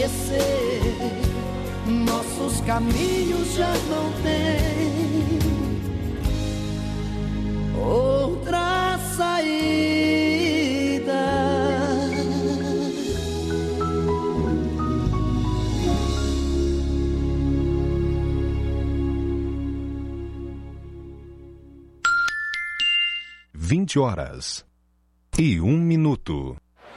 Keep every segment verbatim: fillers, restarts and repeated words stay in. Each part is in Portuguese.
esquecer, nossos caminhos já não têm outra saída. Vinte horas e um minuto.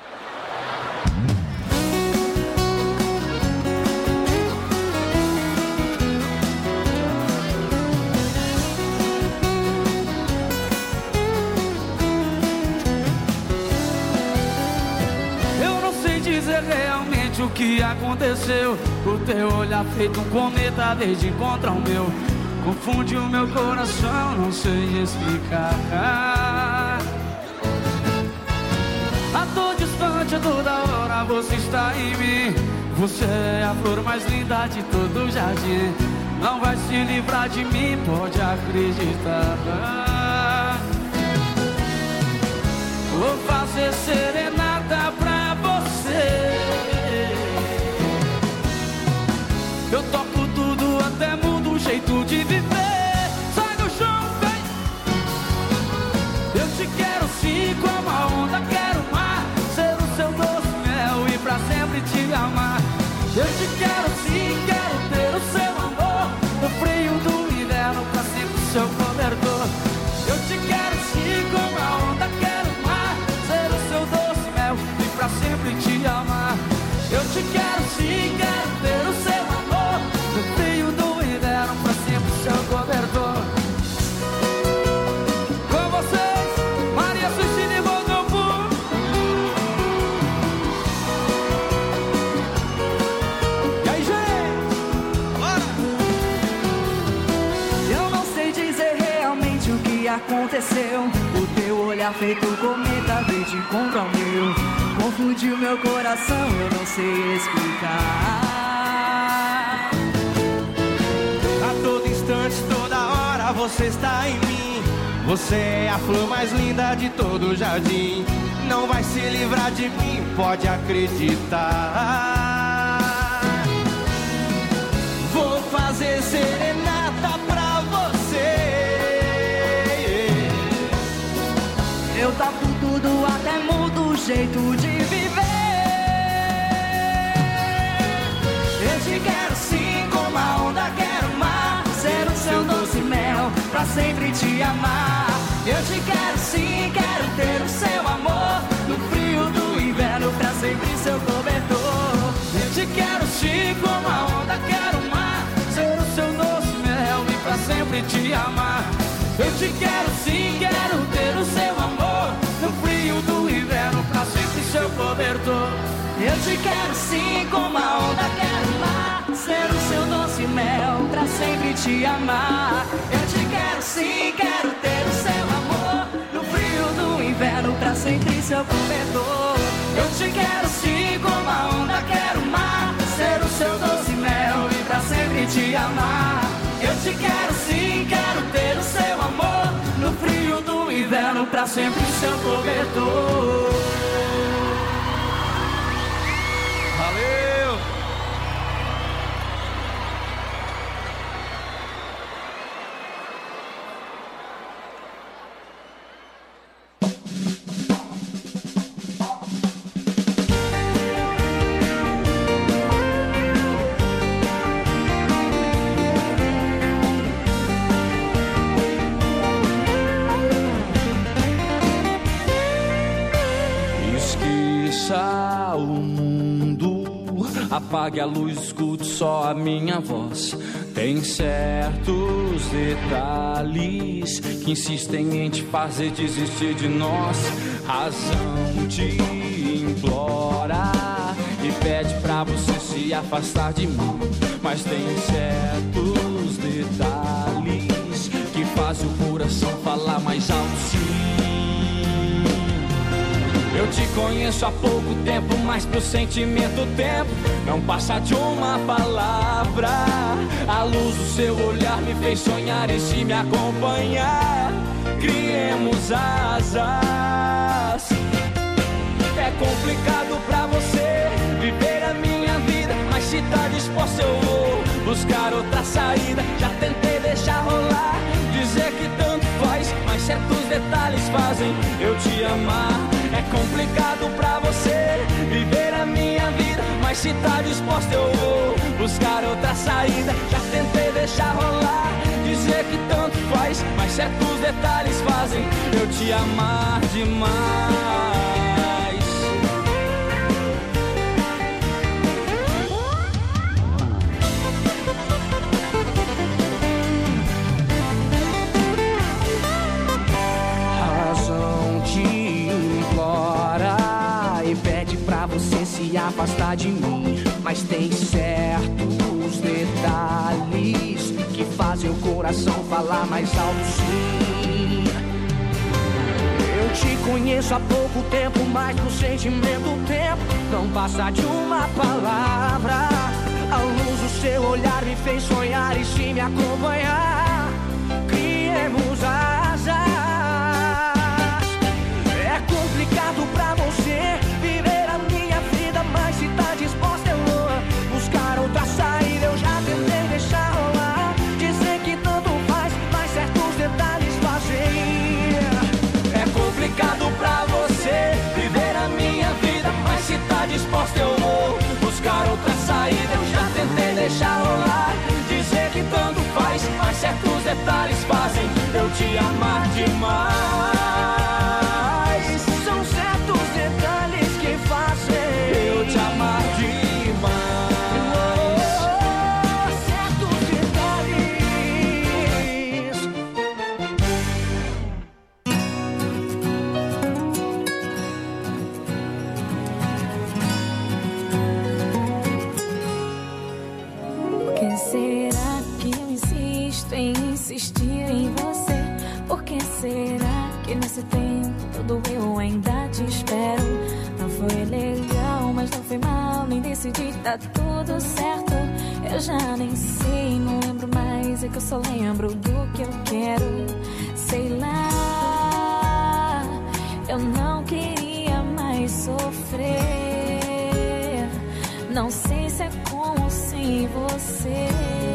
Realmente o que aconteceu, o teu olhar feito um cometa desde encontrar o meu, confunde o meu coração, não sei explicar. A todo distante, a toda hora você está em mim. Você é a flor mais linda de todo o jardim. Não vai se livrar de mim, pode acreditar. Vou fazer serenata pra você. Eu toco tudo, até mudo o jeito de viver. Sai do chão, vem. Eu te quero sim, como a onda, quero o mar, ser o seu doce mel e pra sempre te amar. Eu te quero sim, quero ter o seu amor, no frio do inverno, pra sempre seu cobertor. Eu te quero sim, como a onda, quero o mar, ser o seu doce mel e pra sempre te amar. Eu te quero sim, quero ter o seu amor, no frio do inverno, pra sempre seu cobertor. Com vocês, Maria Cristina e Bodobu. E aí, gente? Bora! Eu não sei dizer realmente o que aconteceu, o teu olhar feito cometa veio de encontro ao meu, confundiu meu coração, eu não sei explicar. A todo instante, toda hora você está em mim. Você é a flor mais linda de todo o jardim. Não vai se livrar de mim, pode acreditar. Vou fazer serenata pra você. Eu toco tudo, até mudo o jeito de viver. Eu te quero sim, como a onda, quero o mar, ser o seu doce mel, pra sempre te amar. Eu te quero sim, quero ter o seu amor, no frio do inverno, pra sempre seu cobertor. Eu te quero sim, como a onda, quero o mar, ser o seu doce mel e pra sempre te amar. Eu te quero sim, quero ter o seu amor, no frio do inverno, pra sempre seu cobertor. Eu te quero sim, como a onda, quero o mar, ser o seu doce mel, pra sempre te amar. Eu te quero sim, quero ter o seu amor, no frio do inverno, pra sempre seu cobertor. Eu te quero sim, como a onda, quero o mar, ser o seu doce mel e pra sempre te amar. Eu te quero sim, quero ter o seu amor, no frio do inverno, pra sempre seu cobertor. Valeu! Esqueça o mundo, apague a luz, escute só a minha voz. Tem certos detalhes que insistem em te fazer desistir de nós. Razão te implora e pede pra você se afastar de mim, mas tem certos detalhes que fazem o coração falar mais alto, sim. Eu te conheço há pouco tempo, mas pro sentimento o tempo não passa de uma palavra. A luz do seu olhar me fez sonhar e se me acompanhar, criemos asas. É complicado pra você viver a minha vida buscar outra saída. Já tentei deixar rolar, dizer que tanto faz, mas certos detalhes fazem eu te amar. É complicado pra você viver a minha vida, mas se tá disposta eu vou buscar outra saída. Já tentei deixar rolar, dizer que tanto faz, mas certos detalhes fazem eu te amar demais. Você se afastar de mim, mas tem certos detalhes que fazem o coração falar mais alto, sim. Eu te conheço há pouco tempo, mas no sentimento o tempo não passa de uma palavra. A luz do seu olhar me fez sonhar, e se me acompanhar, criemos asas. É complicado pra você viver a minha vida, mas se tá disposta eu vou buscar outra saída. Eu já tentei deixar rolar, dizer que tanto faz, mas certos detalhes fazem. É complicado pra você viver a minha vida, mas se tá disposta eu vou buscar outra saída. Eu já tentei deixar rolar, dizer que tanto faz, mas certos detalhes fazem eu te amar demais. Eu te amar demais. Oh, certos detalhes. Por que será que eu insisto em insistir em você? Por que será que nesse tempo todo eu ainda te espero? Não foi legal, mas não foi mal, nem decidi, tá tudo certo. Eu já nem sei, não lembro mais, é que eu só lembro do que eu quero. Sei lá, eu não queria mais sofrer. Não sei se é com ou sem você.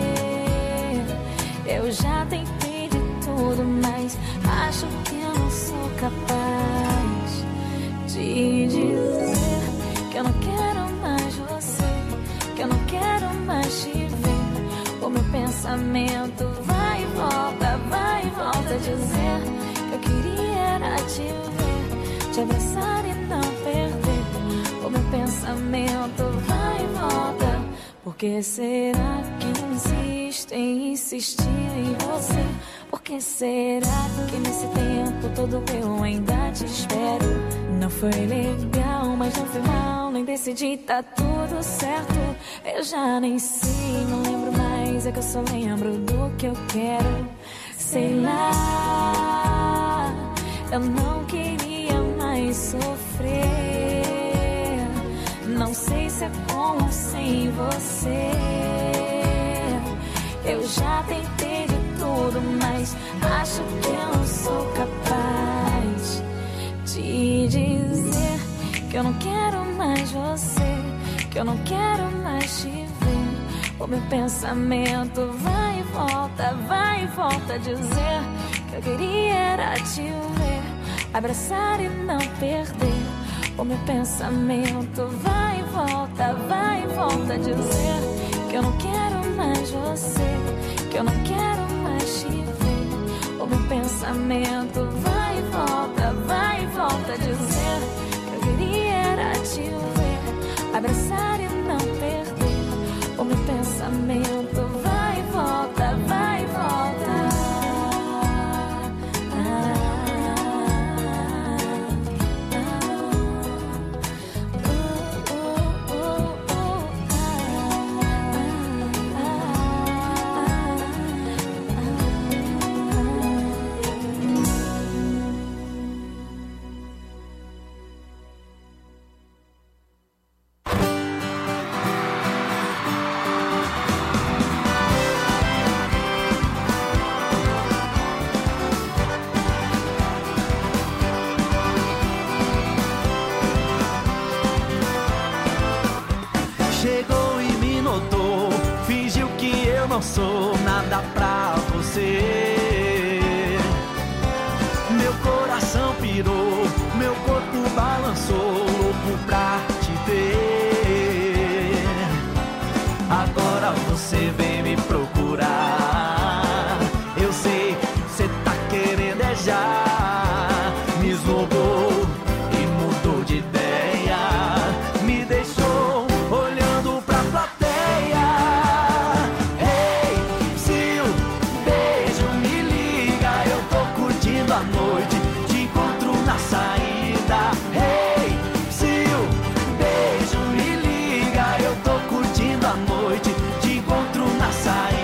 Eu já tentei de tudo, mas acho que eu não sou capaz de dizer que eu não quero mais você, que eu não quero mais te ver. O meu pensamento vai e volta, vai e volta, dizer que eu queria era te ver, te abraçar e não perder. O meu pensamento vai e volta. Por que será que eu insisto em insistir em você? Por que será que nesse tempo todo eu ainda te espero? Não foi legal, mas não foi mal, nem decidi, tá tudo certo. Eu já nem sei, não lembro mais, é que eu só lembro do que eu quero. Sei lá, eu não queria mais sofrer. Não sei se é com ou sem você. Eu já tentei de tudo, mas acho que eu não sou capaz de dizer que eu não quero mais você, que eu não quero mais te ver. O meu pensamento vai e volta, vai e volta, dizer que eu queria era te ver, abraçar e não perder. O meu pensamento vai e volta, vai e volta, dizer que eu não quero mais você, que eu não quero mais te ver. O meu pensamento vai e volta, vai e volta, dizer que eu queria era te ver, abraçar e não perder. O meu pensamento vai e volta, vai e volta. Chegou e me notou, fingiu que não sou nada pra você. Meu coração pirou, meu corpo balançou, louco pra te ter. Agora você vem me procurar. Eu sei, cê tá querendo é já. Me esnobou e mudou de ideia. Me deixou olhando pra plateia. Ei, se o beijo me liga, eu tô curtindo a noite, te encontro na saída. Ei, se o beijo me liga, eu tô curtindo a noite, te encontro na saída.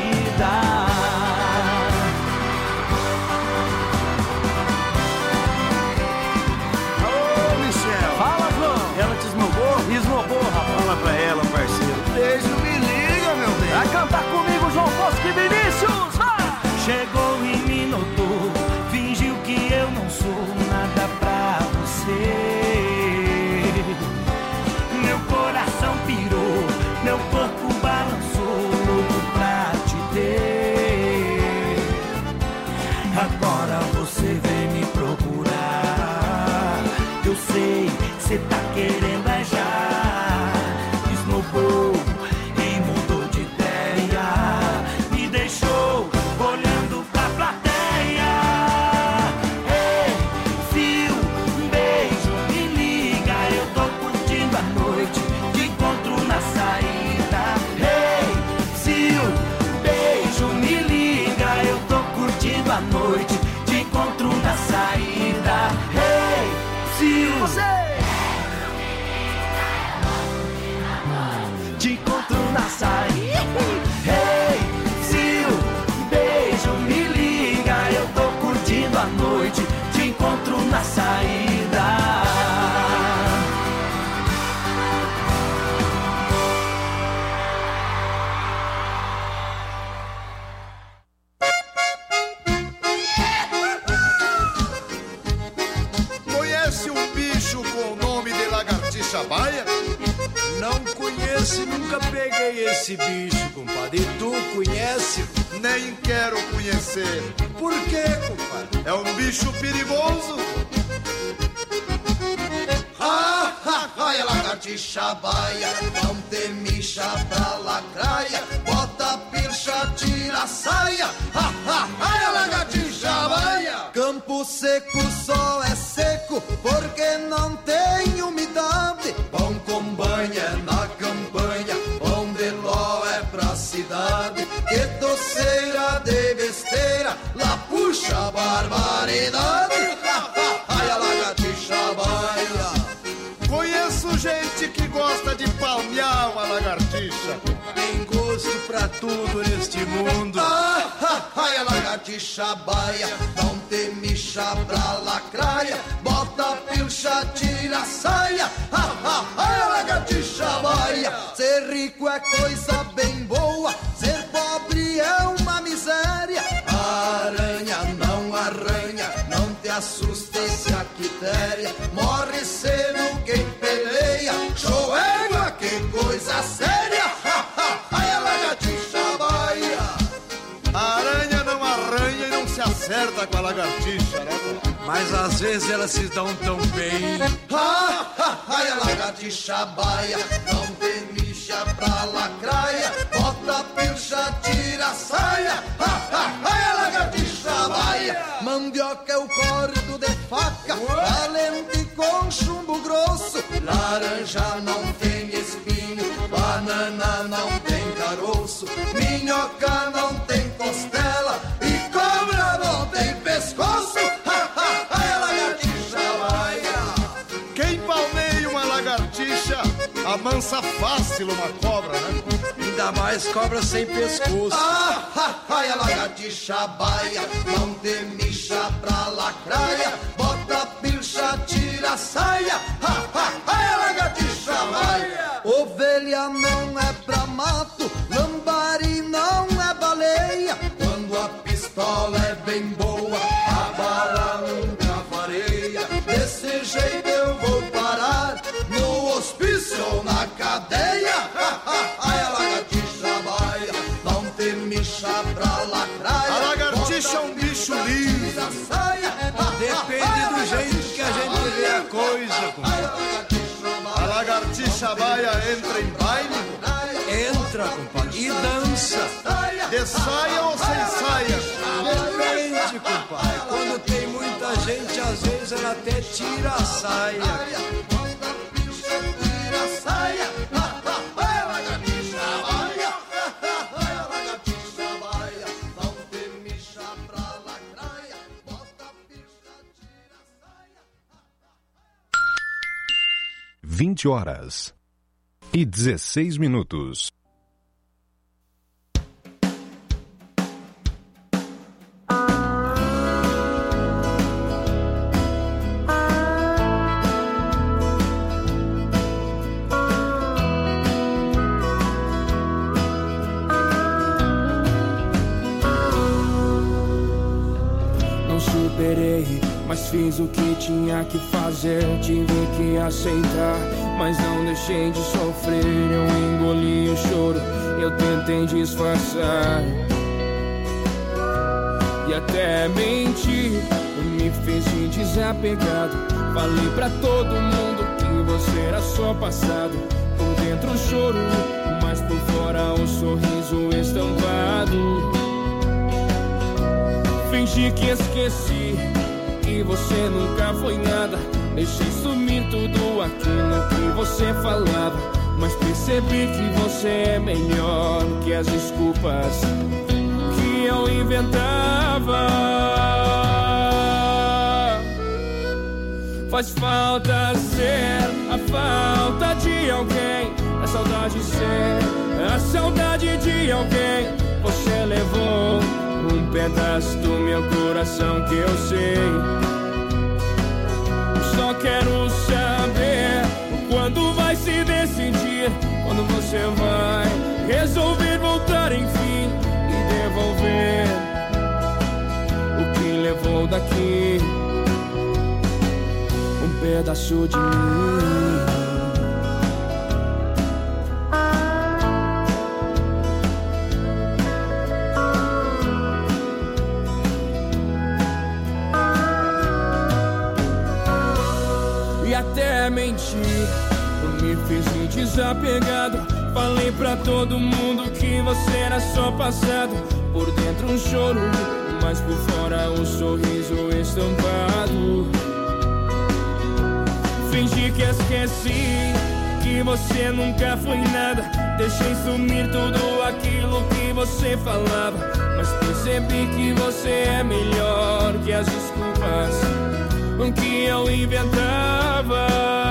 Ô, Michel. Fala, João. Ela te esnobou? Esnobou, rapaz. Fala pra ela, parceiro. Beijo, me liga, meu bem. Vai cantar comigo, João Bosco e Vinícius, vai! Chegou e me notou, fingiu que eu não sou nada pra você. Meu coração pirou, meu corpo balançou, louco pra te ter. Agora você vem me procurar. Eu sei, cê tá querendo é já. Esnobou e mudou de ideia. Me deixou olhando pra plateia. Ei, se um beijo me liga, eu tô curtindo a noite, te encontro na saída. Ei, se um beijo me liga, eu tô curtindo a noite, te encontro na saída. Ei, se o te encontro na saída. Hey, se o beijo me liga, eu tô curtindo a noite, te encontro na saída. Conhece um bicho com o nome de lagartixa baia? Não conheço e nunca peguei esse bicho, compadre. E tu conhece? Nem quero conhecer. Por quê, compadre? É um bicho perigoso. Ah, ah, ai, a lagartixa baia, não te mixa pra lacraia, bota a pilcha, tira a saia. Ah, ah, ai, a lagartixa baia. Campo seco só é seco porque não tem umidade. Pão com banha na campanha, pão de ló é pra cidade. Que doceira de besteira, lá puxa a barbaridade. Ah, ah, ai, a lagartixa baia. Conheço gente que gosta de palmear uma lagartixa. Tem gosto pra tudo neste mundo. Ah, ah, ai, a lagartixa baia, não te mixa pra lacraia, bota a pilcha, tira a saia. Ah, ah, ai, a lagartixa baia. Ser rico é coisa bem boa, ser pobre é uma miséria. A aranha não arranha, não te assusta se a quitéria. Morre cedo quem peleia, show égua, que coisa séria. Ah, ah, ai, a lagartixa baia. A aranha não arranha e não se acerta com a lagartixa, né? Mas às vezes elas se dão tão bem. Ah, ah, ai, a lagartixa baia, não te mixa pra lacraia, bota a pilcha, tira a saia. Ah, ah, ai, a lagartixa baia. Mandioca é o cordo de faca, valente com chumbo grosso. Laranja não tem espinho, banana não tem caroço, minhoca não tem costela e cobra não tem pescoço. Ah, ah, ai, a lagartixa baia. Quem palmeia uma lagartixa amansa fácil uma cobra, né? Ainda mais cobra sem pescoço. Ah, ah, ai, a lagartixa baia, não te mixa pra lacraia, bota a pilcha, tira a saia. Ah, ah, ai, a lagartixa baia. Ovelha não é pra mato, lambari não é baleia. Quando a pistola é bem boa, a bala nunca fareia. Desse jeito eu vou parar no hospício ou na cadeia. Ai, a lagartixa baia, não te me lagartixa baia entra em baile? Entra, compadre, e dança. De saia ou sem saia? Depende, compadre. Quando tem muita gente, às vezes ela até tira a saia. Tira a saia. Vai, lagartixa baia. Vai, lagartixa baia. Não tem micha pra lacraia. Bota a picha, tira a saia. vinte horas e dezesseis minutos. Não superei, mas fiz o que tinha que fazer. Tive que aceitar, mas não deixei de sofrer. Eu engoli o choro, eu tentei disfarçar e até menti. Me fiz de desapegado. Falei pra todo mundo que você era só passado. Por dentro o choro, mas por fora o sorriso estampado. Fingi que esqueci, que você nunca foi nada. Deixei sumir tudo aquilo que você falava. Mas percebi que você é melhor que as desculpas que eu inventava. Faz falta ser a falta de alguém, a saudade ser a saudade de alguém. Você levou um pedaço do meu coração que eu sei. Só quero saber quando vai se decidir, quando você vai resolver voltar enfim e devolver o que levou daqui, um pedaço de mim. Até menti, eu me fiz de desapegado. Falei pra todo mundo que você era só passado. Por dentro um choro, mas por fora um sorriso estampado. Fingi que esqueci, que você nunca foi nada. Deixei sumir tudo aquilo que você falava. Mas percebi que você é melhor que as desculpas que eu inventava.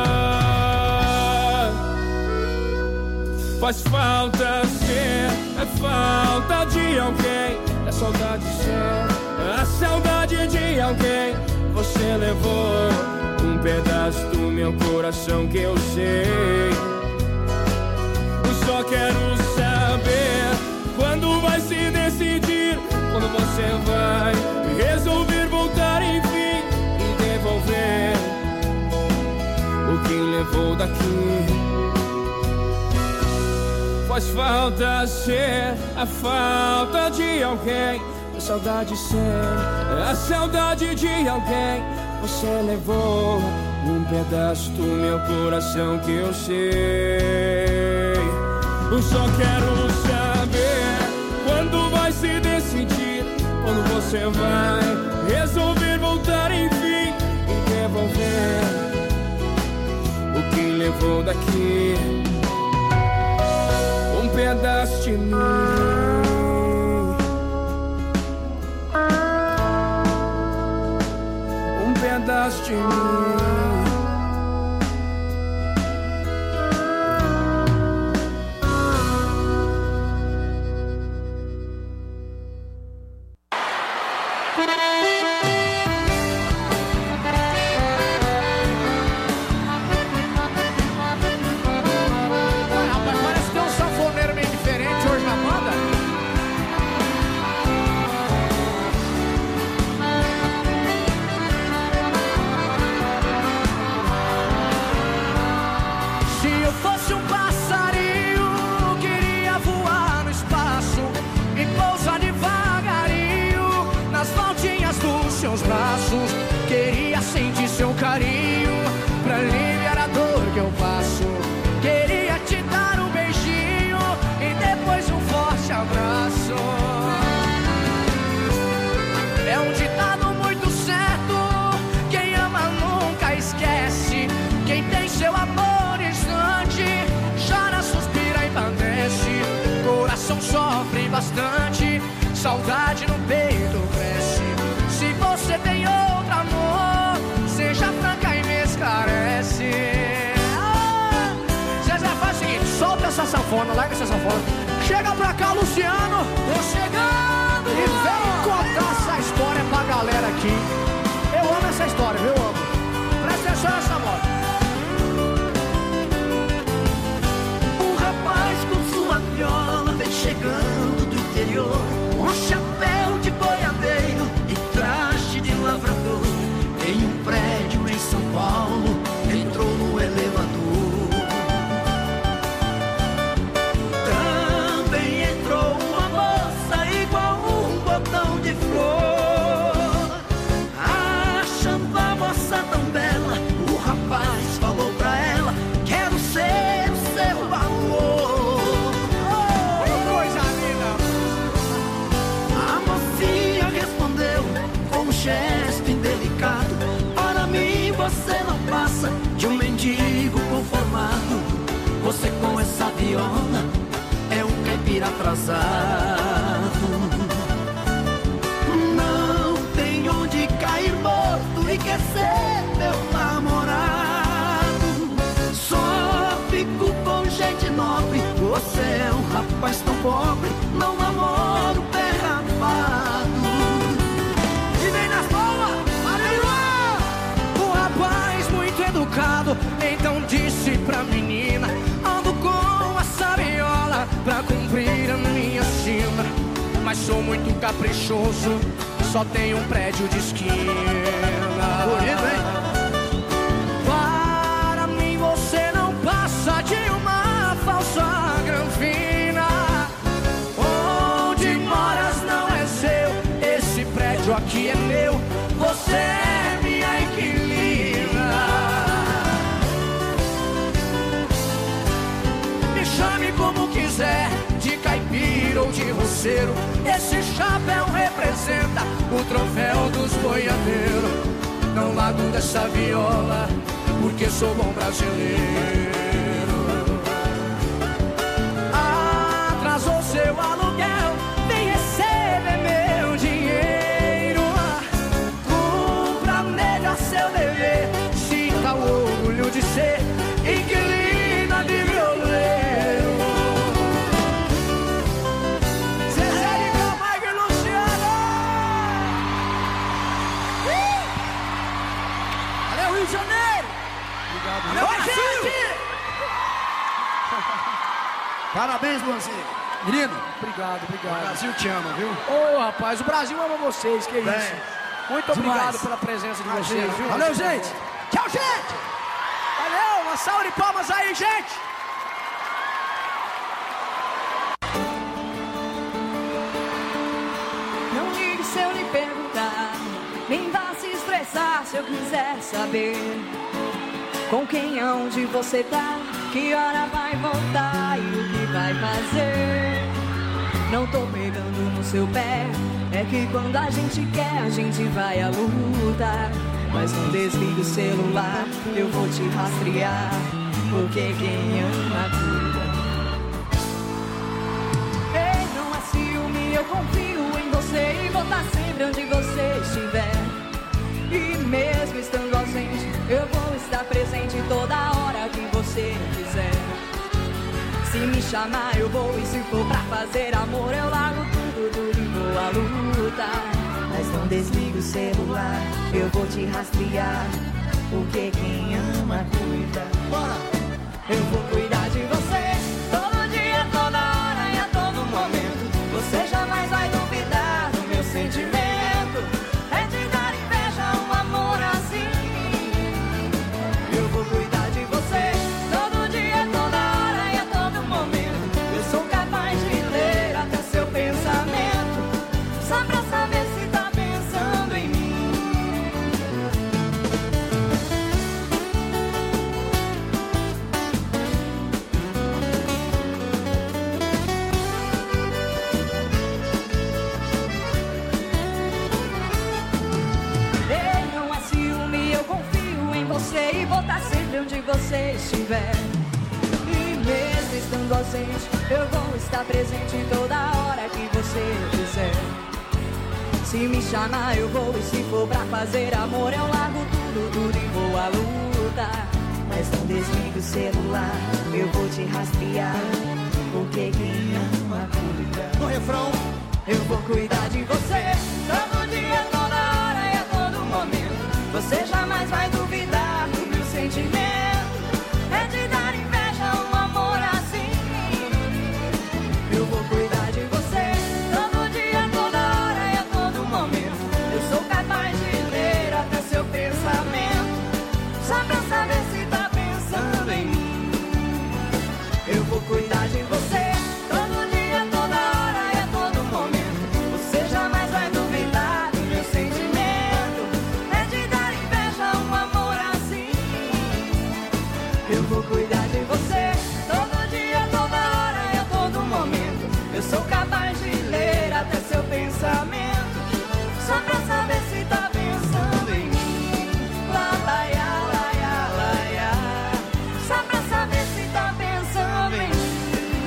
Faz falta ser a falta de alguém, a saudade ser a saudade de alguém. Você levou um pedaço do meu coração que eu sei. Eu só quero saber quando vai se decidir, quando você vai resolver voltar enfim, devolver o que levou daqui. Faz falta ser a falta de alguém, a saudade ser a saudade de alguém. Você levou um pedaço do meu coração que eu sei. Eu só quero saber quando vai se decidir, quando você vai resolver voltar enfim, devolver o que levou daqui, um pedaço de mim, um pedaço de mim. coração sofre bastante, saudade no peito cresce. Se você tem outro amor, seja franca e me esclarece. Ah, Zezé, faz o seguinte, solta essa sanfona, larga essa sanfona. Chega pra cá, Luciano. Tô chegando. E vem contar essa história pra galera aqui. Eu amo essa história, viu? Eu amo. Presta atenção nessa moto. Um rapaz com sua viola vem chegando do interior, um chapéu de boiadeiro e traje de lavrador. Em um prédio em São Paulo, entrou no elevador. Também entrou uma moça igual um botão de flor. Achando a moça tão bela, o rapaz falou pra ela: quero ser o seu amor. Oh, coisa linda. A mocinha respondeu com um gesto indelicado: para mim você não passa de um mendigo conformado. Você com essa viola é um caipira atrasado. Não tem onde cair morto e quer ser meu namorado. Só fico com gente nobre, você é um rapaz tão pobre, não namoro pé rapado. E vem nas palmas, aleluia! O rapaz muito educado então disse pra menina: ando com essa viola pra cumprir a minha sina, mas sou muito caprichoso, só tenho um prédio de esquina. Bonito, hein? Para mim você não passa de uma falsa granfina. Onde moras não é seu, esse prédio aqui é meu, você é minha inquilina. Me chame como quiser, de caipira ou de roceiro, esse chapéu representa o troféu dos boiadeiros. Não largo dessa viola, porque sou bom brasileiro. Atrasou seu aluguel, vem receber meu dinheiro. Cumpra melhor seu dever, sinta o orgulho de ser inquilina de violeiro. Zezé de Camargo e Luciano. Valeu, Rio de Janeiro. Obrigado. Valeu, Brasil. Parabéns, Luanzinho. Menino, obrigado, obrigado. O Brasil te ama, viu? Ô, rapaz, o Brasil ama vocês, que Bem, isso. Muito demais. obrigado pela presença de vocês, viu? Valeu, gente. Tchau, gente. Valeu, uma salva de palmas aí, gente. Não ligue se eu lhe perguntar, nem vá se estressar se eu quiser saber com quem, aonde você tá, que hora vai voltar e o que vai fazer. Não tô pegando no seu pé, é que quando a gente quer a gente vai à luta. Mas não desligue o celular, eu vou te rastrear, porque quem ama cuida. Ei, não é ciúme, eu confio em você e vou estar sempre onde você estiver. E mesmo estando ausente, eu vou estar presente toda hora que você quiser. Se me chamar eu vou, e se for pra fazer amor eu largo tudo, tudo e vou à luta. Mas não desligue o celular, eu vou te rastrear, porque quem ama cuida. Bora! Eu vou cuidar de você, todo dia, toda hora e a todo momento. Você jamais vai duvidar do meu sentimento. É de dar inveja um amor assim. Eu vou cuidar de você, todo dia, toda hora e a todo momento. Eu sou capaz de ler até seu pensamento, só pra saber se tá pensando em mim. Ei, não é ciúme, eu confio em você e vou estar sempre onde você estiver. E mesmo estando mundo ausente, eu vou estar presente toda hora que você quiser. Se me chamar eu vou, e se for pra fazer amor eu largo tudo, tudo e vou à luta. Mas não desligue o celular, eu vou te rastrear, porque quem ama cuida. No refrão, eu vou cuidar de você, todo dia, toda hora e a todo momento. Você jamais vai duvidar do meu sentimento, é de dar inveja um amor assim. Eu vou cuidar de você, todo dia, toda hora e a todo momento. Eu sou capaz de ler até seu pensamento, só pra saber se tá pensando em mim. Eu vou cuidar de você, todo dia, toda hora e a todo momento. Você jamais vai duvidar do meu sentimento, é de dar inveja um amor assim. Eu vou cuidar de você, todo dia, toda hora e a todo momento. Eu sou capaz de ler até seu pensamento, só pra saber se tá pensando em mim. Lá, lá, lá, lá, lá, lá, só pra saber se tá pensando em mim.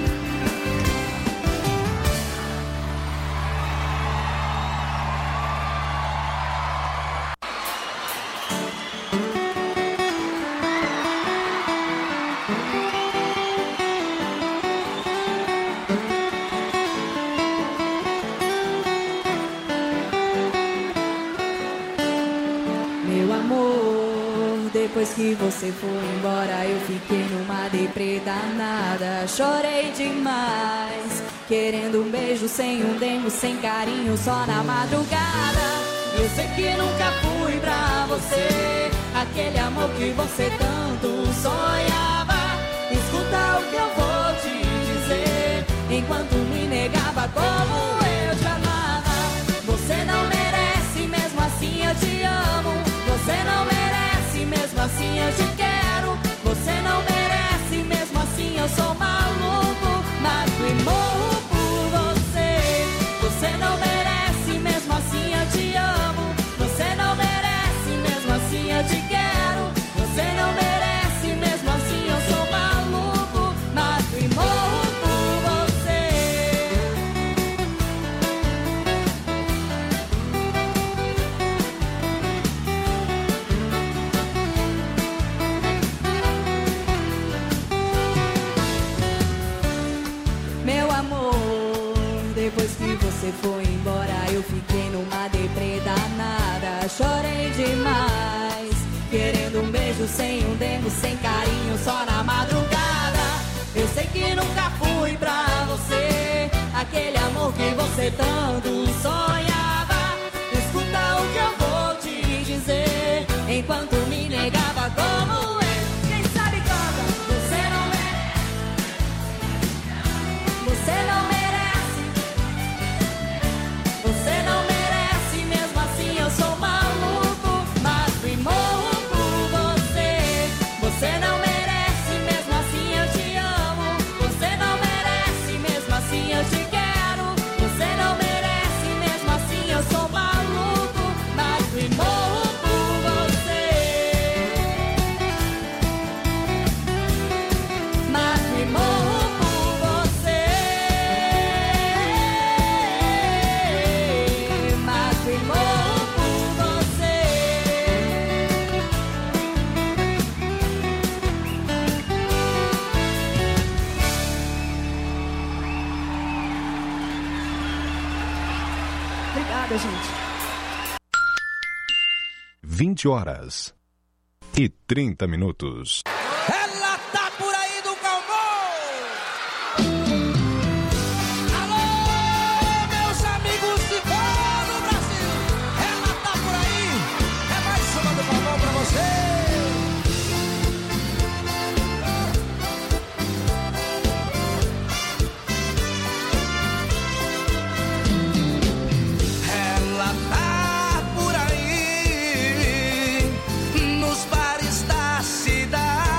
Meu amor, depois que você foi embora eu fiquei numa deprê danada. Chorei demais, querendo um beijo sem um dengo, sem carinho, só na madrugada. Eu sei que nunca fui pra você aquele amor que você tanto sonhava. Escuta o que eu vou te dizer, enquanto me negava como eu te amava. Você não merece, mesmo assim eu te amo. Você não merece, mesmo assim eu te quero. Você não merece, mesmo assim eu sou maluco, mato e morro por você. Você não merece, mesmo assim eu te amo. Você não merece, mesmo assim eu te quero. Você não merece, mesmo assim eu sou maluco, mato e morro por você. Meu amor, depois que você foi embora eu fiquei numa deprê danada. Chorei demais, querendo um beijo sem um dengo, sem carinho, só na madrugada. Eu sei que nunca fui pra você aquele amor que você tanto sonhava. Escuta o que eu vou te dizer, enquanto me negava como eu. Quem sabe canta. Você não merece, você não merece, você não merece, mesmo assim eu sou maluco, mato e morro por você. Você não merece, mesmo assim eu te amo. Você não merece, mesmo assim eu te quero. Você não merece, mesmo assim eu sou maluco, mato e morro por você. Mato e morro por você. Mato e morro por você. Obrigada, gente. vinte horas e trinta minutos. Ela tá por aí do cowboy. Alô, meus amigos de todo o Brasil. Ela tá por aí. É mais uma do cowboy pra você. Ela tá por aí nos bares da cidade.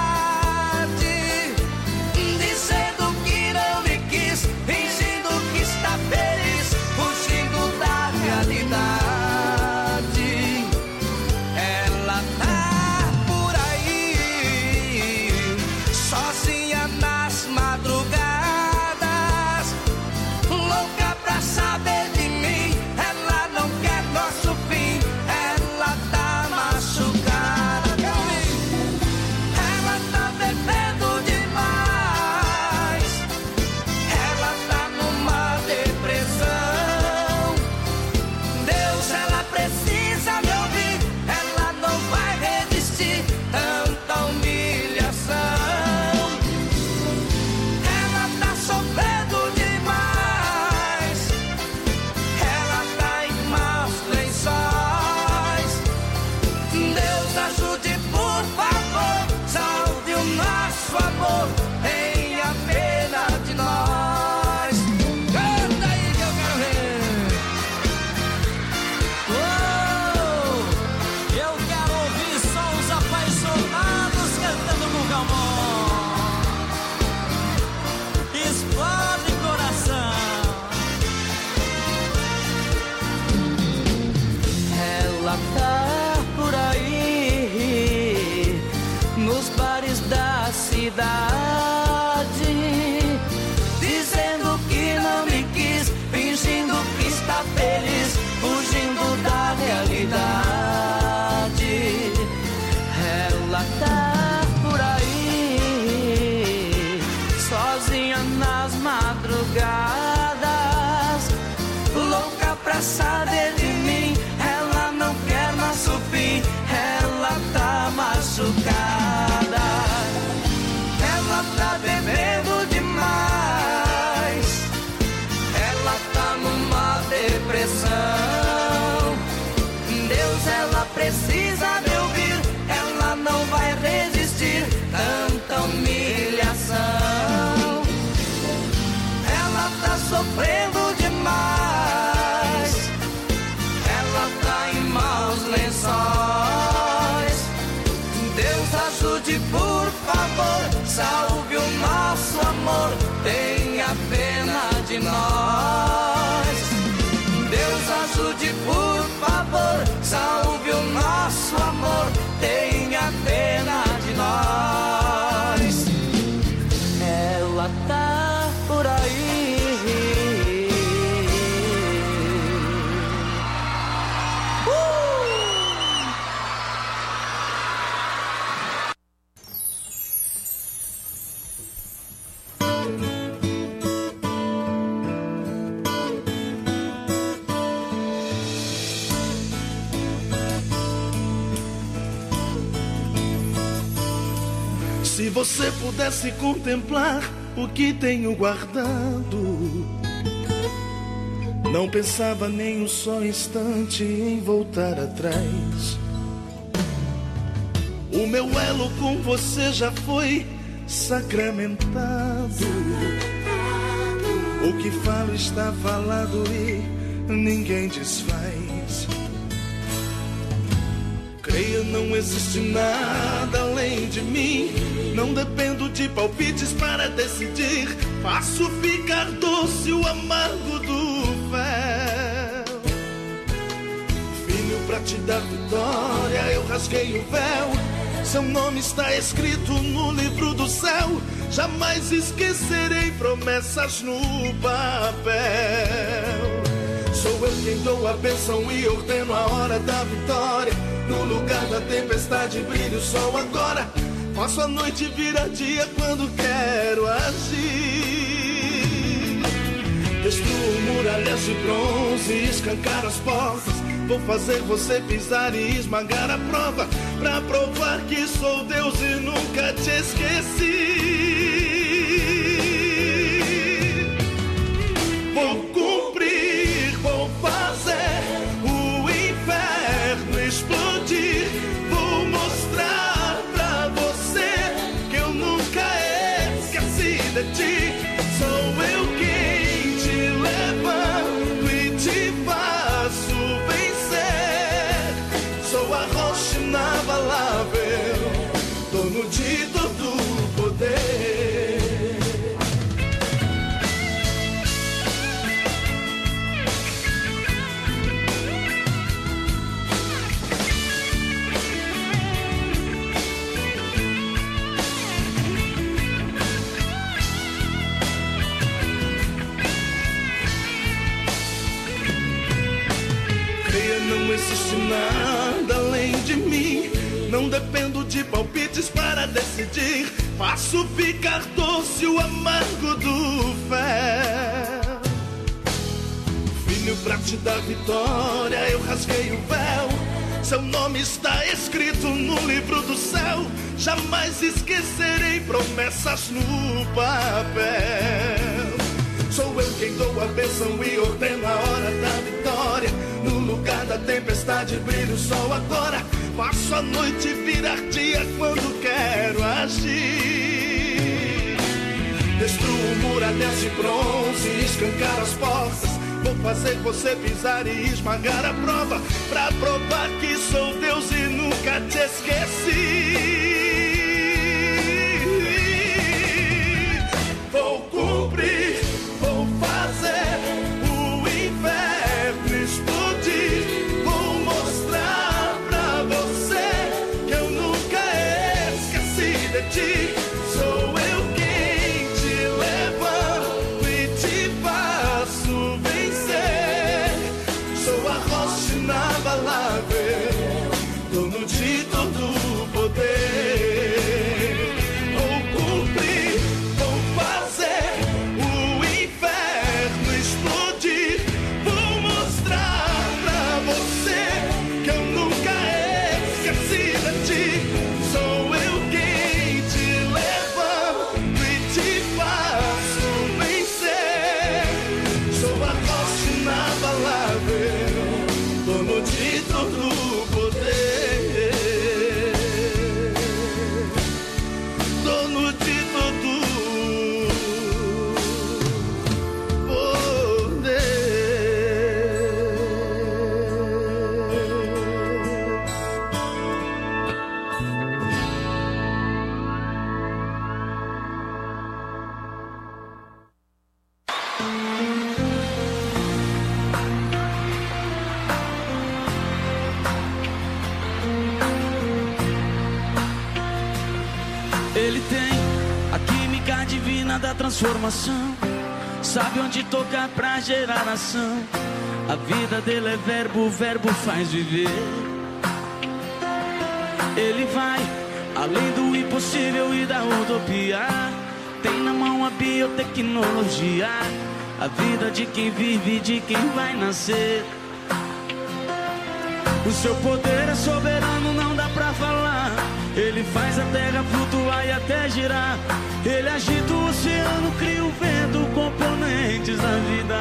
madrugadas, louca pra saber de mim. Ela não quer nosso fim, ela tá machucada. Ela tá bebendo demais, ela tá numa depressão. Deus, ela precisa me ouvir, ela não vai resistir tanta humilhação. Ela tá sofrendo demais, ela tá em maus lençóis. Deus, ajude por favor, salve o nosso amor, tenha pena de nós. Deus, ajude por favor, salve o nosso amor, tenha pena de nós. Ela tá por aí. Se você pudesse contemplar o que tenho guardado, não pensava nem um só instante em voltar atrás. O meu elo com você já foi sacramentado. O que falo está falado e ninguém desfaz. Creia, não existe nada além de mim. Não dependo de palpites para decidir. Faço ficar doce o amargo do véu. Filho, pra te dar vitória, eu rasguei o véu. Seu nome está escrito no livro do céu. Jamais esquecerei promessas no papel. Sou eu quem dou a bênção e ordeno a hora da vitória. No lugar da tempestade brilha o sol agora. Faço a noite virar dia quando quero agir. Destruo muralhas de bronze e escancaro as portas. Vou fazer você pisar e esmagar a prova, pra provar que sou Deus e nunca te esqueci. Vou cumprir, vou fazer o inferno explodir. Vou mostrar pra você que eu nunca esqueci de ti. Sou eu quem te levanto e te faço vencer. Sou a rocha inabalável, dono de todo o poder. Não existe nada além de mim. Não dependo de palpites para decidir. Faço ficar doce o amargo do véu. Filho, pra te dar vitória, eu rasguei o véu. Seu nome está escrito no livro do céu. Jamais esquecerei promessas no papel. Sou eu quem dou a bênção e ordeno a hora da vitória. No lugar da tempestade brilha o sol agora. Faço a noite virar dia quando quero agir. Destruo muralhas de bronze e escancar as portas. Vou fazer você pisar e esmagar a prova, pra provar que sou Deus e nunca te esqueci. Vou cumprir, vou fazer o inferno explodir. Vou mostrar pra você que eu nunca esqueci de ti. Sou eu quem te levanto e te faço vencer. Sou a rocha inabalável, dono de todo o poder. Ele tem a química divina da transformação, sabe onde tocar pra gerar ação. A vida dele é verbo, o verbo faz viver. Ele vai além do impossível e da utopia. Tem na mão a biotecnologia, a vida de quem vive e de quem vai nascer. O seu poder é soberano, não dá pra falar. Ele faz a terra flutuar e até girar. Ele agita o oceano, cria o vento, componentes da vida.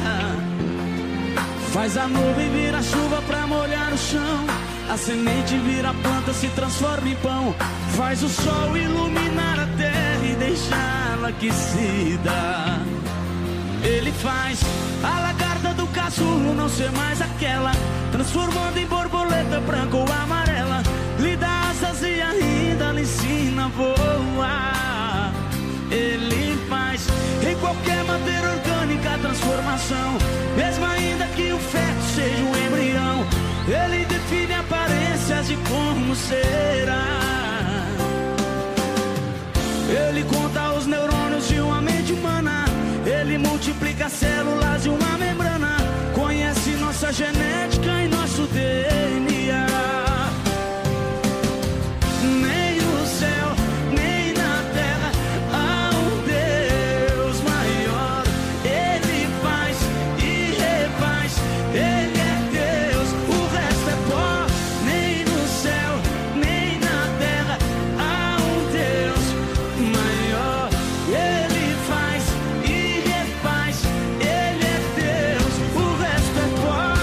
Faz a nuvem virar chuva pra molhar o chão. A semente vira planta, se transforma em pão. Faz o sol iluminar a terra e deixá-la aquecida. Ele faz a lagarta do casulo não ser mais aquela, transformando em borboleta branca ou amarela. Lhe dá asas e ainda lhe ensina a voar. Ele faz em qualquer matéria orgânica a transformação, mesmo ainda que o feto seja um embrião. Ele define aparências de como será. Ele conta os neurônios de uma mente humana. Ele multiplica células de uma membrana. Conhece nossa genética e nosso D N A. Nem no céu, nem na terra há um Deus maior. Ele faz e refaz. Ele é Deus, o resto é pó. Nem no céu, nem na terra há um Deus maior. Ele faz e refaz. Ele é Deus, o resto é pó.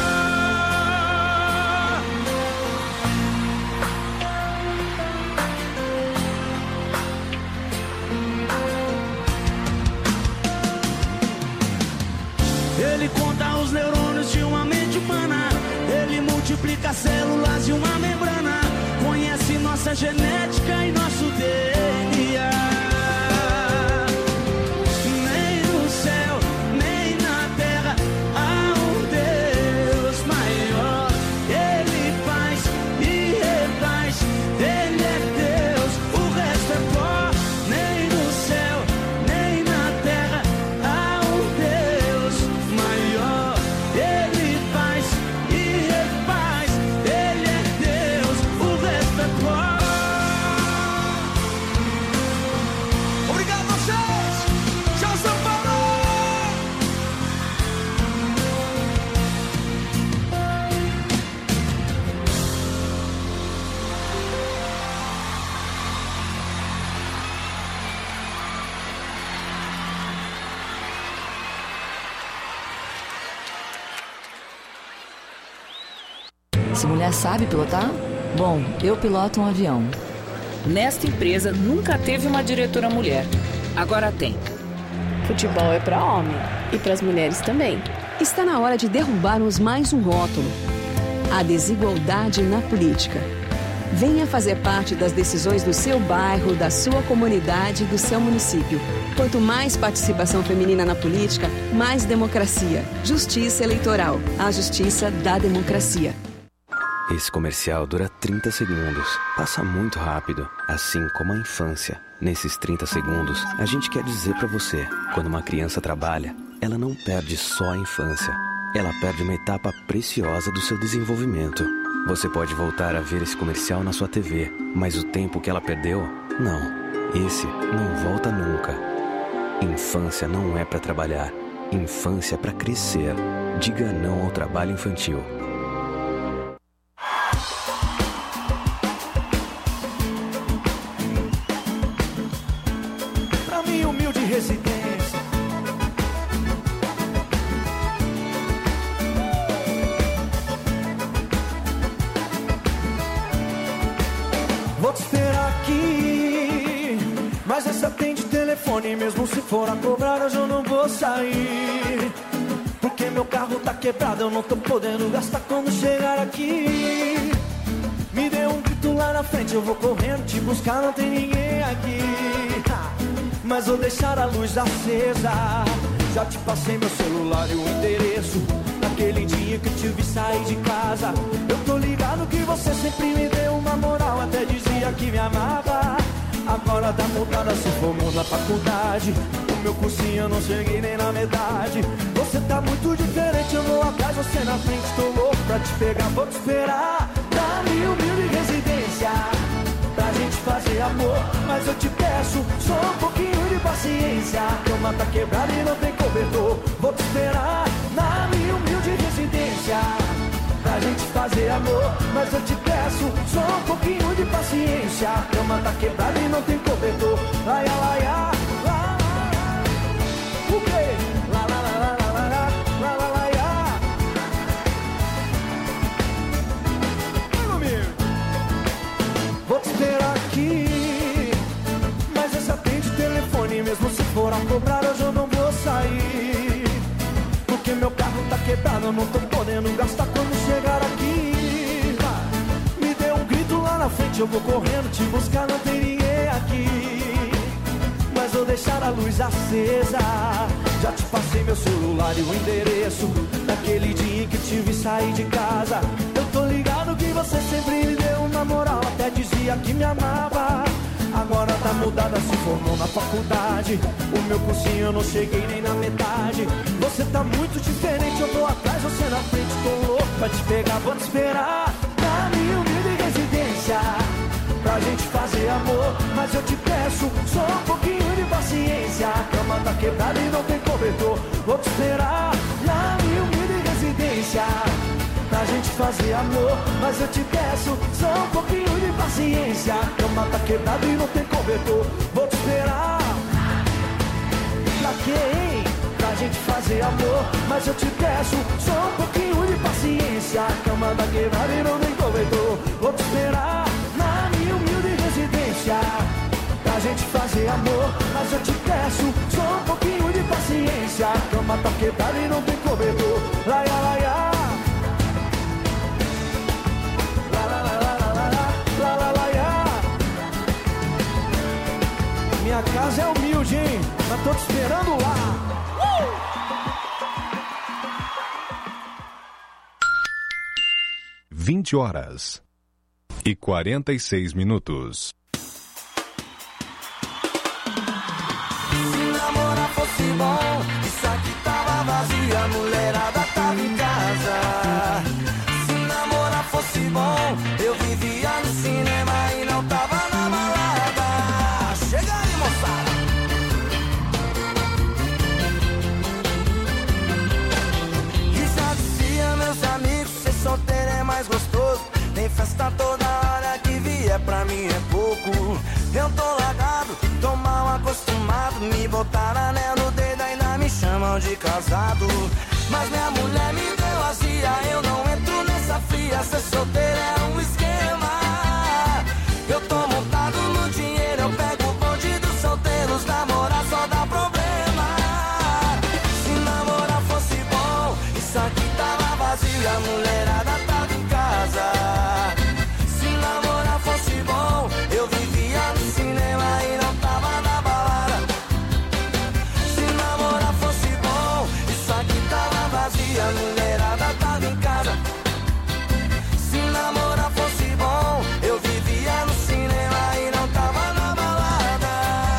Ele conta os neurônios de uma mente humana. Ele multiplica células de uma membrana. Conhece nossa genética e nosso D N A. Nem no céu, nem na terra há um Deus maior. Ele faz e refaz. Ele é Deus, o resto é pó. Nem no céu, nem na terra há um Deus maior. Ele faz e refaz. Ele é Deus, o resto é pó. Obrigado a vocês. Tchau, São Paulo. Essa mulher sabe pilotar? Bom, eu piloto um avião. Nesta empresa nunca teve uma diretora mulher. Agora tem. Futebol é para homem e para as mulheres também. Está na hora de derrubarmos mais um rótulo: a desigualdade na política. Venha fazer parte das decisões do seu bairro, da sua comunidade, do seu município. Quanto mais participação feminina na política, mais democracia. Justiça eleitoral. A justiça da democracia. Esse comercial dura trinta segundos. Passa muito rápido, assim como a infância. Nesses trinta segundos, a gente quer dizer pra você: quando uma criança trabalha, ela não perde só a infância. Ela perde uma etapa preciosa do seu desenvolvimento. Você pode voltar a ver esse comercial na sua T V, mas o tempo que ela perdeu, não. Esse não volta nunca. Infância não é pra trabalhar. Infância é pra crescer. Diga não ao trabalho infantil. Pra minha humilde residência, vou te esperar aqui, mas essa atende telefone. Mesmo se for a cobrar, hoje eu não vou sair, porque meu carro tá quebrado, eu não tô podendo gastar quando chegar aqui. Me dê um grito lá na frente, eu vou correndo te buscar, não tem ninguém aqui. Mas vou deixar a luz acesa. Já te passei meu celular e o endereço. Naquele dia que eu te vi sair de casa, eu tô ligado que você sempre me deu uma moral, até dizia que me amava. Agora tá mudada, se formou na faculdade. O meu cursinho eu não cheguei nem na metade. Você tá muito diferente, eu vou atrás, você na frente. Tô louco pra te pegar, vou te esperar. Dá-me humilde residência pra gente fazer amor, mas eu te peço só um pouquinho de paciência. A cama tá quebrada e não tem cobertor. Vou te esperar na minha humilde residência pra gente fazer amor, mas eu te peço só um pouquinho de paciência. A cama tá quebrada e não tem cobertor. Laia, laia, lá, o quê? Lá, lá, lá, lá, lá, lá, lá, lá, laia. Vou te esperar aqui, mas esse atende o telefone. Mesmo se for a cobrar, hoje eu não vou sair, porque meu carro tá quebrado, eu não tô podendo gastar quando chegar aqui. Me dê um grito lá na frente, eu vou correndo te buscar, não tem ninguém aqui, mas vou deixar a luz acesa. Já te passei meu celular e o endereço daquele dia em que te vi sair de casa. Eu tô ligado que você sempre me deu uma moral, até dizia que me amava. Agora tá mudada, se formou na faculdade. O meu cursinho eu não cheguei nem na metade. Você tá muito diferente, eu tô atrás, você na frente. Tô louco pra te pegar, vou te esperar na minha humilde residência pra gente fazer amor, mas eu te peço só um pouquinho de paciência. A cama tá quebrada e não tem cobertor. Vou te esperar na minha humilde residência pra gente fazer amor, mas eu te peço só um pouquinho de paciência. A cama tá quebrada e não tem cobertor. Vou te esperar. Pra quê, hein? Pra gente fazer amor, mas eu te peço só um pouquinho de paciência. A cama tá quebrada e não tem cobertor. Vou te esperar na minha humilde residência pra gente fazer amor, mas eu te peço só um pouquinho de paciência. A cama tá quebrada e não tem cobertor. Laia, laia. Minha casa é humilde, hein? Mas tô te esperando lá. Uh! vinte horas e quarenta e seis minutos. Se namorar fosse bom, isso aqui tava vazio, a mulherada tava em casa. Se namorar fosse bom, eu vivia no cinema e não tava na balada. Chega aí, moçada! E já dizia meus amigos, ser solteiro é mais gostoso. Tem festa toda hora, que vier pra mim é pouco. Eu tô largado, tô mal acostumado. Me botaram anel no dedo, ainda me chamam de casado. Mas minha mulher me deu azia, eu não entro nessa fria. Ser solteiro é um esquema. Eu tô montado no dinheiro, eu pego o bonde dos solteiros. Namorar só dá problema. Se namorar fosse bom, isso aqui tava vazio e a mulherada tava em casa. Se namorar fosse bom, eu vivia no cinema e não tava na balada. Se namorar fosse bom, isso aqui tava vazio, a mulherada tava em casa. Se namorar fosse bom, eu vivia no cinema e não tava na balada.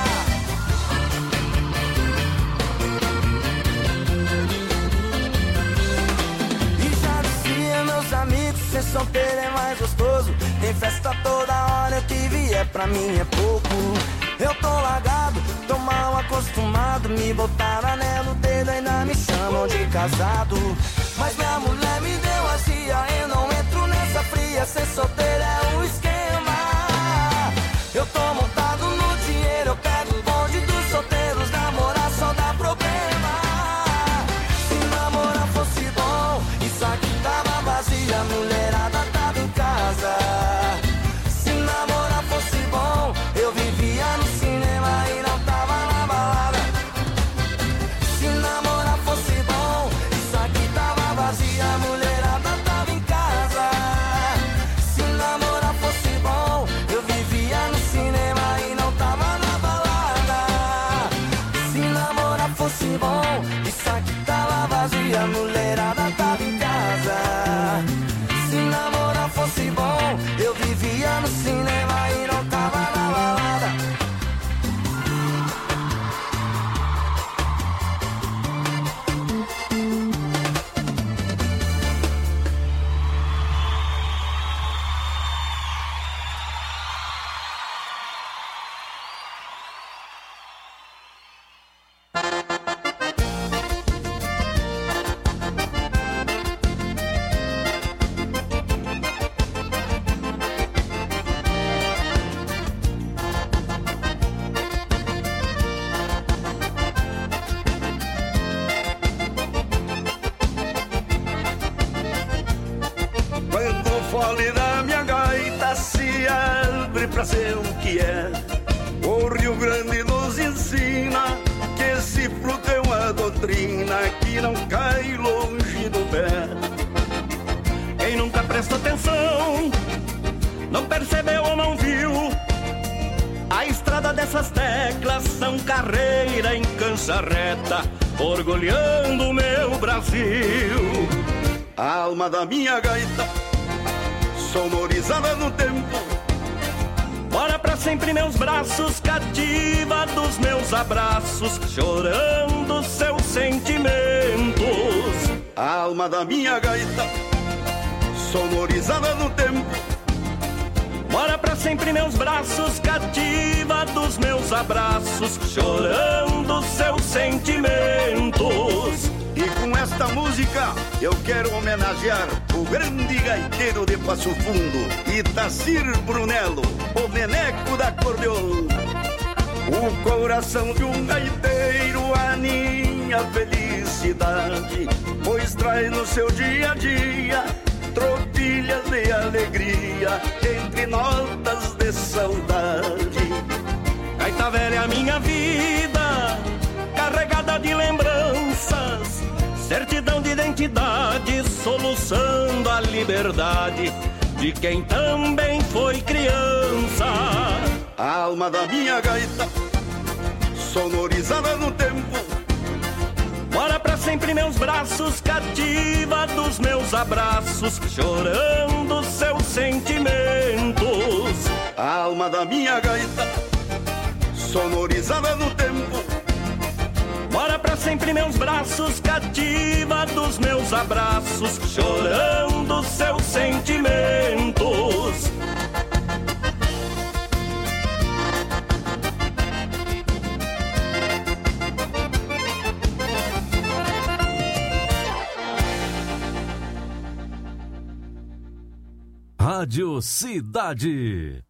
E já dizia meus amigos, ser solteiro é mais gostoso. Tem festa toda hora, o que vier pra mim é pouco. Eu tô largado, tô mal acostumado. Me botaram anel no dedo, ainda me chamam de casado. Mas minha mulher me deu azia, eu não entro nessa fria. Ser solteiro é um esquema. Eu tô montado no dinheiro, eu pego o bonde dos solteiros. Namorar só dá problema. Se namorar fosse bom, isso aqui tava vazio, a mulherada tava em casa. Se namorar fosse bom, eu vivia no cinema e não tava na balada. Se namorar fosse bom, isso aqui tava vazio, a mulherada tava em casa. Se namorar fosse bom, eu vivia no cinema e não tava na balada. Se namorar fosse bom, isso aqui tava vazio, a mulherada tava em casa. Se namorar fosse bom, eu vivia no cinema e não tava na balada. fole da minha gaita se abre pra ser o que é. O Rio Grande nos ensina que esse fruto é uma doutrina que não cai longe do pé. Quem nunca prestou atenção, não percebeu ou não viu, a estrada dessas teclas são carreira em cansa reta, orgulhando o meu Brasil. A alma da minha gaita, sonorizada no tempo, mora pra sempre meus braços, cativa dos meus abraços, chorando seus sentimentos. A alma da minha gaita, sonorizada no tempo, mora pra sempre meus braços, cativa dos meus abraços, chorando seus sentimentos. E com esta música eu quero homenagear o grande gaiteiro de Passo Fundo, Itacir Brunello, o neneco da acordeon. O coração de um gaiteiro aninha felicidade, pois traz no seu dia a dia tropilhas de alegria entre notas de saudade. Gaita velha é a minha vida, carregada de lembranças, certidão de identidade, soluçando a liberdade de quem também foi criança. A alma da minha gaita, sonorizada no tempo, mora pra sempre meus braços, cativa dos meus abraços, chorando seus sentimentos. A alma da minha gaita, sonorizada no tempo, mora pra sempre meus braços, cativa dos meus abraços, chorando seus sentimentos. Rádio Cidade.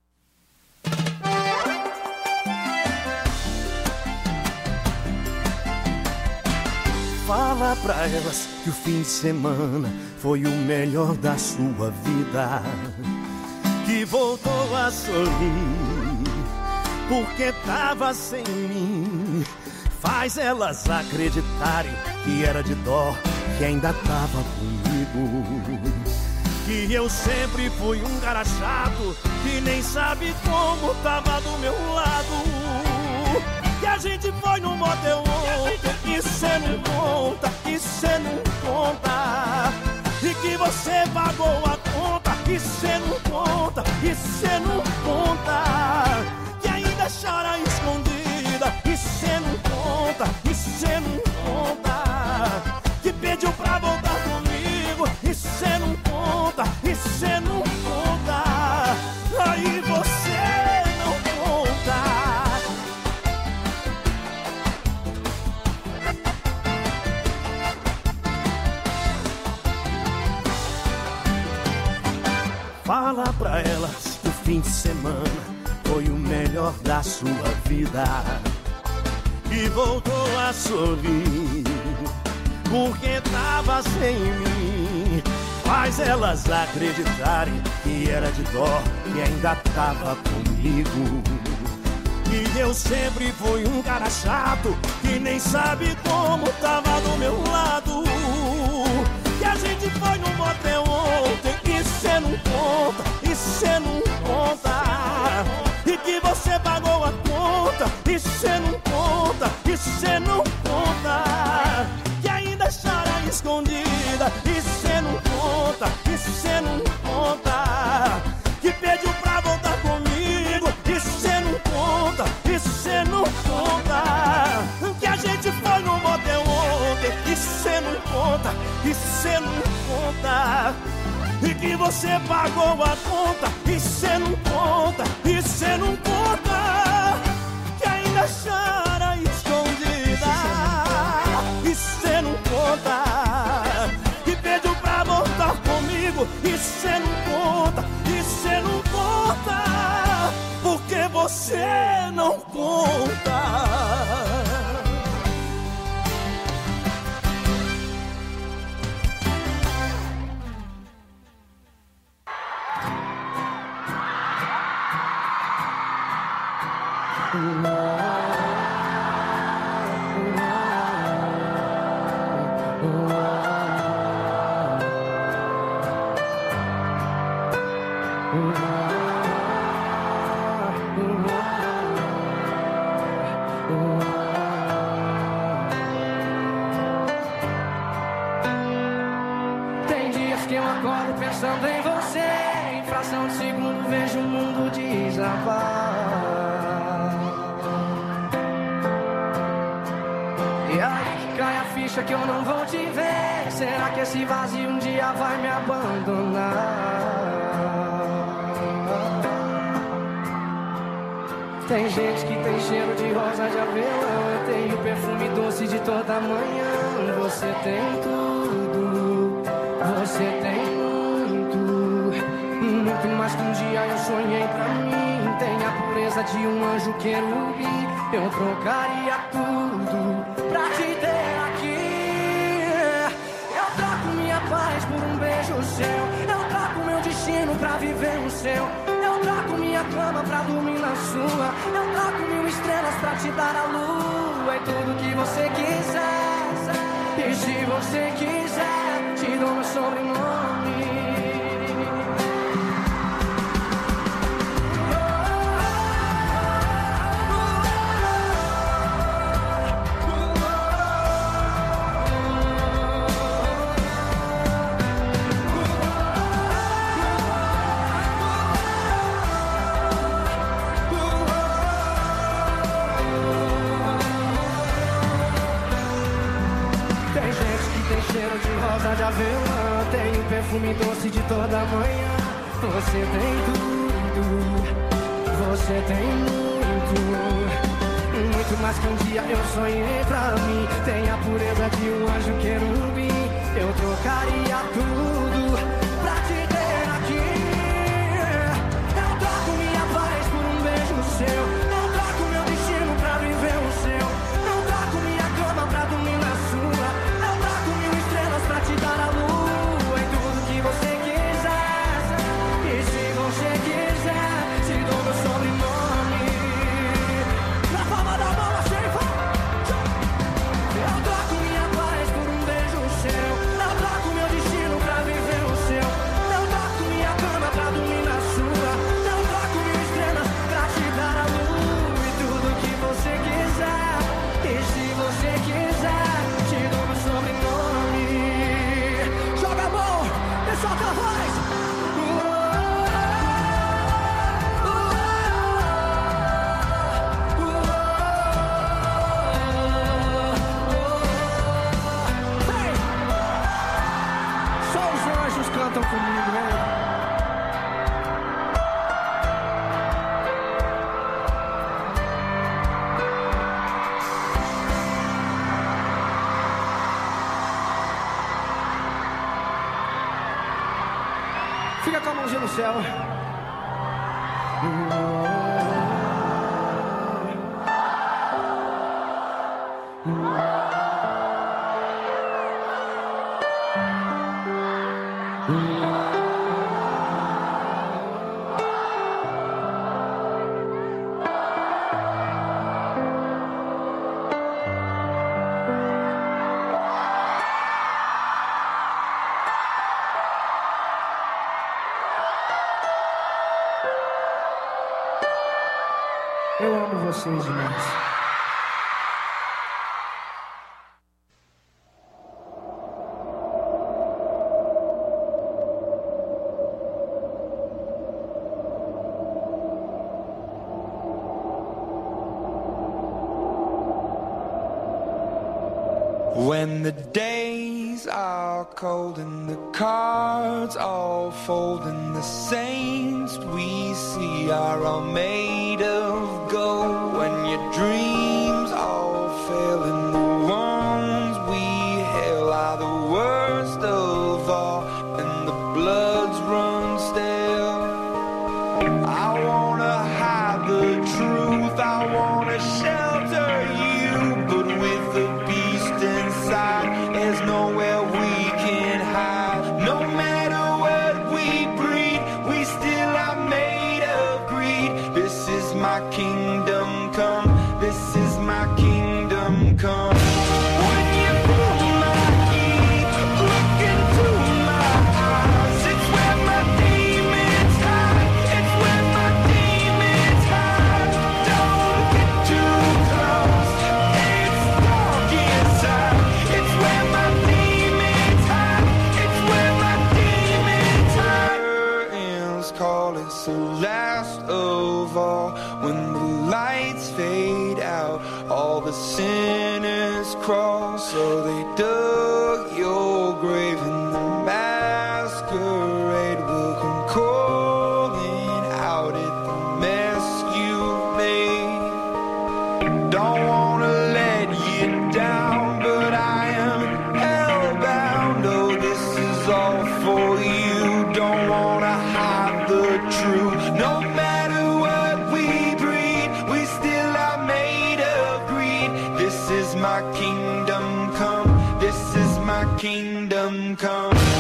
Fala pra elas que o fim de semana foi o melhor da sua vida, que voltou a sorrir porque tava sem mim. Faz elas acreditarem que era de dó, que ainda tava comigo, que eu sempre fui um cara chato, que nem sabe como tava do meu lado, que a gente foi no motel ontem, e cê não conta, e cê não conta, e que você pagou a conta, e cê não conta, e cê não conta, que ainda chora escondida, e cê não conta, e cê não conta, que pediu pra voltar comigo, e cê não conta, e cê não conta, aí você não conta. Fala pra elas que o fim de semana foi o melhor da sua vida, e voltou a sorrir porque tava sem mim. Faz elas acreditarem que era de dó, e ainda tava comigo, que eu sempre fui um cara chato, que nem sabe como tava do meu lado, que a gente foi no motel ontem, e cê não conta, e cê não conta, e que você pagou a conta, e cê não conta, e cê não conta, que ainda chora escondida, e cê não conta, e cê não conta, que pediu pra voltar comigo, e cê não conta, e cê não conta, que a gente foi no motel ontem, e cê não conta, e cê não conta, e que você pagou a conta, e cê não conta, e cê não conta, que ainda chora escondida, e cê não conta, que pediu pra voltar comigo, e cê não conta, e cê não conta, porque você não conta. Tem dias que eu acordo pensando em você, em fração de segundo vejo o mundo desabar. E aí que cai a ficha que eu não vou te ver. Será que esse vazio um dia vai me abandonar? Tem gente que tem cheiro de rosa de avelã, eu tenho perfume doce de toda manhã. Você tem tudo, você tem muito, muito mais que um dia eu sonhei pra mim. Tem a pureza de um anjo querubim. Eu trocaria tudo pra te ter aqui. Eu troco minha paz por um beijo seu. Eu troco meu destino pra viver o seu. Eu troco minha cama pra dormir na sua. Eu troco mil estrelas pra te dar a lua. E tudo que você quiser. E se você quiser, te dou meu sobrenome. Cheiro de rosa de avelã, tenho perfume doce de toda manhã. Você tem tudo, você tem muito, muito mais que um dia eu sonhei pra mim. Tem a pureza de um anjo querubim. Eu trocaria tudo pra te ter aqui. Eu troco minha paz por um beijo seu. Eu troco meu destino pra viver o seu. Eu troco minha cama pra dormir na sua. Pra te dar a lua e tudo que você quiser. E se você quiser, te dou meu sobrenome. Na palma da mão, assim, eu troco minha paz por um beijo seu. Eu troco meu destino pra viver o seu. Eu troco minha cama pra dormir na sua. Eu troco mil estrelas pra te dar a lua e tudo que você quiser. E se você quiser, te dou meu sobrenome. Joga a mão e solta a voz. Hey! Só os anjos cantam comigo, né? Fica com a mãozinha no céu. Eu amo vocês demais. When the days are cold and the cards all fold and the saints we see are all made of gold, when your dreams all fail and the ones we hail are the worst of all and the bloods run stale, I wanna hide the truth, I wanna shelter you, but with the beast inside, there's nowhere we can hide. No matter what we breed, we still are made of greed. This is my kingdom come. grave and the masquerade will come calling out at the mess you made. Don't wanna let you down, but I am hellbound. Oh, this is all for you. Don't wanna hide the truth. No matter what we breed, we still are made of greed. This is my kingdom come. This is my kingdom come.